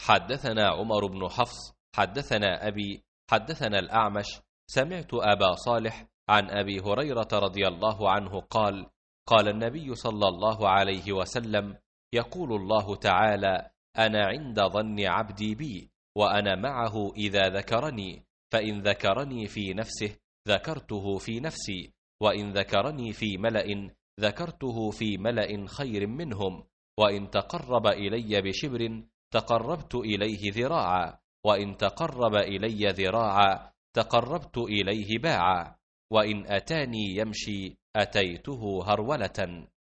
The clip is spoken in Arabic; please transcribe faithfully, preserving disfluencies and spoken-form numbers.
حدثنا عمر بن حفص حدثنا أبي حدثنا الأعمش سمعت أبا صالح عن أبي هريرة رضي الله عنه قال قال النبي صلى الله عليه وسلم يقول الله تعالى أنا عند ظن عبدي بي وأنا معه إذا ذكرني فإن ذكرني في نفسه ذكرته في نفسي وإن ذكرني في ملأ ذكرته في ملأ خير منهم وإن تقرب إلي بشبر تقربت إليه ذراعا وإن تقرب إلي ذراعا تقربت إليه باعا وإن أتاني يمشي أتيته هرولة.